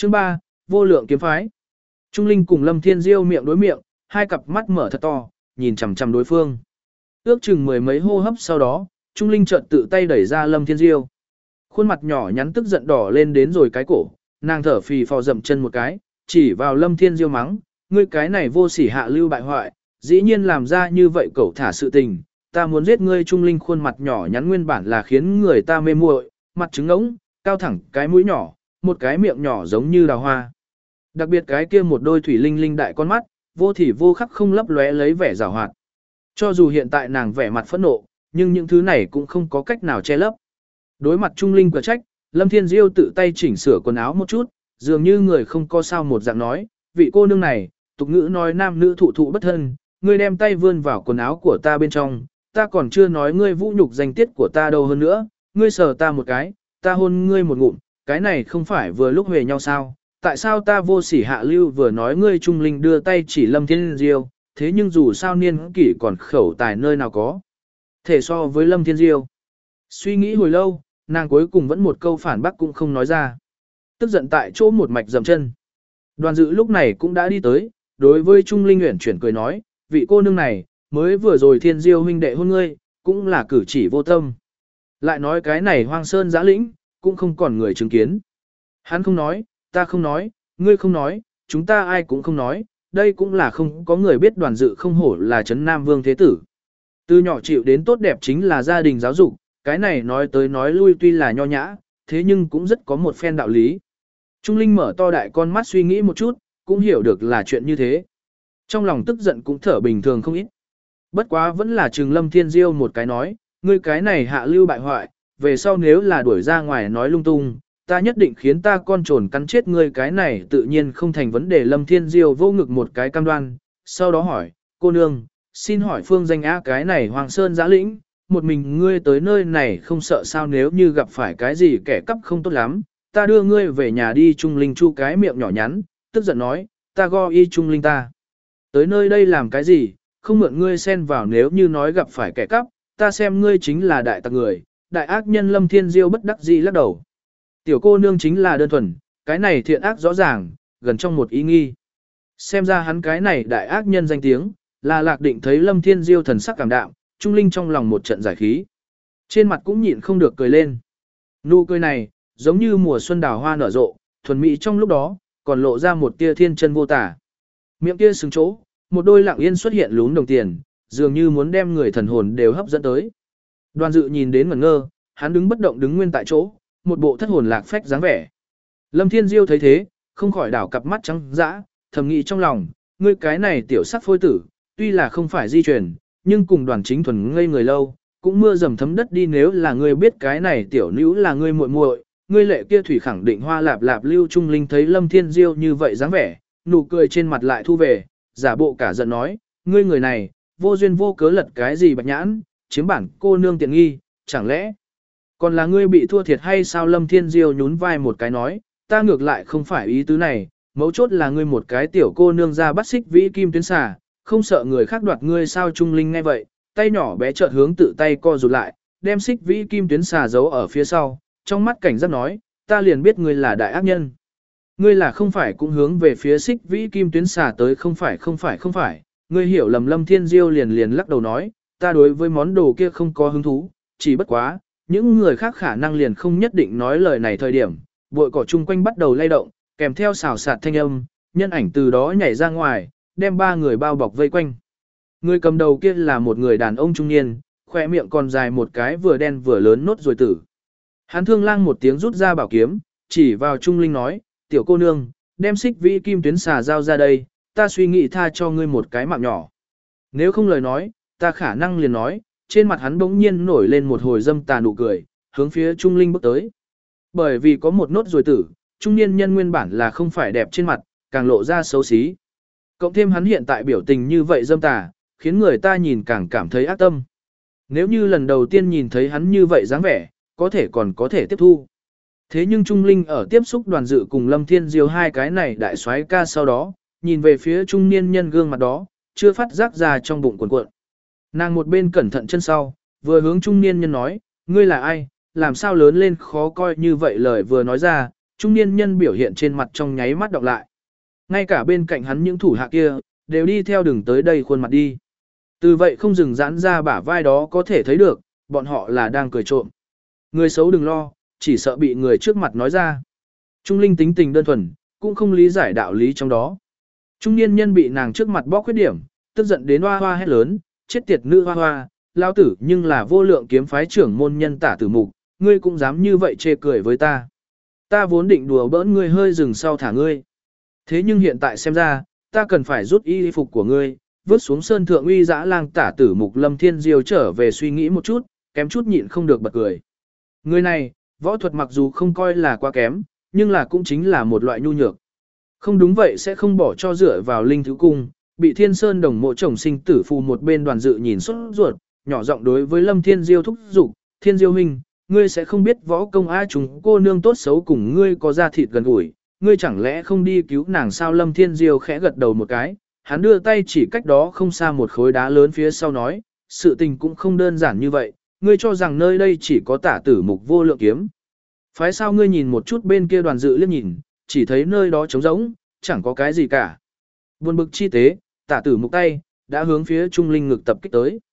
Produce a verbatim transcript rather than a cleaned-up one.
Chương ba, vô lượng kiếm phái. Trung Linh cùng Lâm Thiên Diêu miệng đối miệng, hai cặp mắt mở thật to, nhìn chằm chằm đối phương. Ước chừng mười mấy hô hấp sau đó, Trung Linh chợt tự tay đẩy ra Lâm Thiên Diêu. Khuôn mặt nhỏ nhắn tức giận đỏ lên đến rồi cái cổ, nàng thở phì phò dậm chân một cái, chỉ vào Lâm Thiên Diêu mắng, ngươi cái này vô sỉ hạ lưu bại hoại, dĩ nhiên làm ra như vậy cẩu thả sự tình, ta muốn giết ngươi. Trung Linh khuôn mặt nhỏ nhắn nguyên bản là khiến người ta mê muội, mặt trứng ngỗng, cao thẳng cái mũi nhỏ, một cái miệng nhỏ giống như đào hoa. Đặc biệt cái kia một đôi thủy linh linh đại con mắt, vô thì vô khắc không lấp lóe lấy vẻ giảo hoạt. Cho dù hiện tại nàng vẻ mặt phẫn nộ, nhưng những thứ này cũng không có cách nào che lấp. Đối mặt Trung Linh quả trách, Lâm Thiên Diêu tự tay chỉnh sửa quần áo một chút, dường như người không có sao một dạng nói, vị cô nương này, tục ngữ nói nam nữ thụ thụ bất thân, ngươi đem tay vươn vào quần áo của ta bên trong, ta còn chưa nói ngươi vũ nhục danh tiết của ta đâu hơn nữa, ngươi sờ ta một cái, ta hôn ngươi một ngụm, cái này không phải vừa lúc về nhau sao, tại sao ta vô sỉ hạ lưu vừa nói ngươi. Trung Linh đưa tay chỉ Lâm Thiên Diêu, thế nhưng dù sao niên kỷ còn khẩu tài nơi nào có thể so với Lâm Thiên Diêu. Suy nghĩ hồi lâu, nàng cuối cùng vẫn một câu phản bác cũng không nói ra. Tức giận tại chỗ một mạch dầm chân. Đoàn Dự lúc này cũng đã đi tới, đối với Trung Linh uyển chuyển cười nói, vị cô nương này, mới vừa rồi Thiên Diêu huynh đệ hôn ngươi, cũng là cử chỉ vô tâm. Lại nói cái này hoang sơn giã lĩnh, cũng không còn người chứng kiến. Hắn không nói, ta không nói, ngươi không nói, chúng ta ai cũng không nói, đây cũng là không có người biết. Đoàn Dự không hổ là Trấn Nam Vương Thế Tử. Từ nhỏ chịu đến tốt đẹp chính là gia đình giáo dục, cái này nói tới nói lui tuy là nho nhã, thế nhưng cũng rất có một phen đạo lý. Trung Linh mở to đại con mắt suy nghĩ một chút, cũng hiểu được là chuyện như thế. Trong lòng tức giận cũng thở bình thường không ít. Bất quá vẫn là trừng Lâm Thiên Diêu một cái nói, ngươi cái này hạ lưu bại hoại, về sau nếu là đuổi ra ngoài nói lung tung, ta nhất định khiến ta con trồn cắn chết ngươi. Cái này tự nhiên không thành vấn đề. Lâm Thiên Diêu vô ngực một cái cam đoan, sau đó hỏi, cô nương, xin hỏi phương danh á, cái này Hoàng Sơn giã lĩnh, một mình ngươi tới nơi này không sợ sao, nếu như gặp phải cái gì kẻ cắp không tốt lắm, ta đưa ngươi về nhà đi. Trung Linh chu cái miệng nhỏ nhắn, tức giận nói, ta go y. Trung Linh ta tới nơi đây làm cái gì, không mượn ngươi xen vào, nếu như nói gặp phải kẻ cắp, ta xem ngươi chính là đại tặc người, đại ác nhân. Lâm Thiên Diêu bất đắc dĩ lắc đầu. Tiểu cô nương chính là đơn thuần, cái này thiện ác rõ ràng, gần trong một ý nghi. Xem ra hắn cái này đại ác nhân danh tiếng, là Lạc Định thấy Lâm Thiên Diêu thần sắc cảm đạm, Trung Linh trong lòng một trận giải khí. Trên mặt cũng nhịn không được cười lên. Nụ cười này, giống như mùa xuân đào hoa nở rộ, thuần mỹ trong lúc đó, còn lộ ra một tia thiên chân vô tả. Miệng kia sừng chỗ, một đôi lặng yên xuất hiện lún đồng tiền, dường như muốn đem người thần hồn đều hấp dẫn tới. Đoàn Dự nhìn đến ngẩn ngơ, hắn đứng bất động đứng nguyên tại chỗ, một bộ thất hồn lạc phách dáng vẻ. Lâm Thiên Diêu thấy thế, không khỏi đảo cặp mắt trắng dã, thầm nghĩ trong lòng, ngươi cái này tiểu sắc phôi tử, tuy là không phải di truyền, nhưng cùng Đoàn Chính Thuần ngây người lâu, cũng mưa dầm thấm đất đi. Nếu là ngươi biết cái này tiểu nữ là ngươi muội muội, ngươi lệ kia thủy khẳng định hoa lạp lạp. Lưu Trung Linh thấy Lâm Thiên Diêu như vậy dáng vẻ, nụ cười trên mặt lại thu về, giả bộ cả giận nói, ngươi người này, vô duyên vô cớ lật cái gì bạch nhãn, chiếm bản cô nương tiện nghi, chẳng lẽ còn là ngươi bị thua thiệt hay sao? Lâm Thiên Diêu nhún vai một cái nói, ta ngược lại không phải ý tứ này, mấu chốt là ngươi một cái tiểu cô nương ra bắt xích vĩ kim tuyến xà, không sợ người khác đoạt ngươi sao? Trung Linh nghe vậy, tay nhỏ bé chợt hướng tự tay co rụt lại, đem xích vĩ kim tuyến xà giấu ở phía sau, trong mắt cảnh giác nói, ta liền biết ngươi là đại ác nhân. Ngươi là không phải cũng hướng về phía xích vĩ kim tuyến xà tới? Không phải không phải không phải, ngươi hiểu lầm. Lâm Thiên Diêu liền liền lắc đầu nói, ta đối với món đồ kia không có hứng thú, chỉ bất quá, những người khác khả năng liền không nhất định nói lời này. Thời điểm, bụi cỏ chung quanh bắt đầu lay động, kèm theo xào xạc thanh âm, nhân ảnh từ đó nhảy ra ngoài, đem ba người bao bọc vây quanh. Người cầm đầu kia là một người đàn ông trung niên, khoe miệng còn dài một cái vừa đen vừa lớn nốt ruồi tử. Hắn thương lang một tiếng rút ra bảo kiếm, chỉ vào Trung Linh nói, tiểu cô nương, đem xích vĩ kim tuyến xà giao ra đây, ta suy nghĩ tha cho ngươi một cái mạng nhỏ. Nếu không lời nói, ta khả năng liền nói. Trên mặt hắn bỗng nhiên nổi lên một hồi dâm tà nụ cười, hướng phía Trung Linh bước tới. Bởi vì có một nốt ruồi tử, trung niên nhân nguyên bản là không phải đẹp trên mặt, càng lộ ra xấu xí. Cộng thêm hắn hiện tại biểu tình như vậy dâm tà, khiến người ta nhìn càng cảm thấy ác tâm. Nếu như lần đầu tiên nhìn thấy hắn như vậy dáng vẻ, có thể còn có thể tiếp thu. Thế nhưng Trung Linh ở tiếp xúc Đoàn Dự cùng Lâm Thiên Diêu hai cái này đại soái ca sau đó, nhìn về phía trung niên nhân gương mặt đó, chưa phát giác ra trong bụng cuộn cuộn. Nàng một bên cẩn thận chân sau, vừa hướng trung niên nhân nói, ngươi là ai, làm sao lớn lên khó coi như vậy? Lời vừa nói ra, trung niên nhân biểu hiện trên mặt trong nháy mắt đọc lại. Ngay cả bên cạnh hắn những thủ hạ kia, đều đi theo đường tới đây khuôn mặt đi. Từ vậy không dừng giãn ra bả vai đó có thể thấy được, bọn họ là đang cười trộm. Người xấu đừng lo, chỉ sợ bị người trước mặt nói ra. Trung Linh tính tình đơn thuần, cũng không lý giải đạo lý trong đó. Trung niên nhân bị nàng trước mặt bóc khuyết điểm, tức giận đến hoa hoa hét lớn, chết tiệt nữ hoa hoa, lao tử nhưng là vô lượng kiếm phái trưởng môn nhân Tả Tử Mục, ngươi cũng dám như vậy chê cười với ta. Ta vốn định đùa bỡn ngươi hơi dừng sau thả ngươi. Thế nhưng hiện tại xem ra, ta cần phải rút y phục của ngươi, vứt xuống sơn thượng uy dã lang Tả Tử Mục Lâm Thiên Diêu trở về suy nghĩ một chút, kém chút nhịn không được bật cười. Người này, võ thuật mặc dù không coi là quá kém, nhưng là cũng chính là một loại nhu nhược. Không đúng vậy sẽ không bỏ cho dựa vào linh thứ cung, bị Thiên Sơn đồng mộ chồng sinh tử phù một bên đoàn dự nhìn xuất ruột, nhỏ giọng đối với Lâm Thiên Diêu thúc giục, Thiên Diêu huynh, ngươi sẽ không biết võ công a chúng cô nương tốt xấu cùng ngươi có da thịt gần gũi, ngươi chẳng lẽ không đi cứu nàng sao? Lâm Thiên Diêu khẽ gật đầu một cái, hắn đưa tay chỉ cách đó không xa một khối đá lớn phía sau nói, sự tình cũng không đơn giản như vậy, ngươi cho rằng nơi đây chỉ có Tả Tử Mục vô lượng kiếm. Phái sao? Ngươi nhìn một chút bên kia đoàn dự liếc nhìn, chỉ thấy nơi đó trống rỗng, chẳng có cái gì cả. Buồn bực chi tế, Tả Tử Mục tay, đã hướng phía Trung Linh ngực tập kích tới.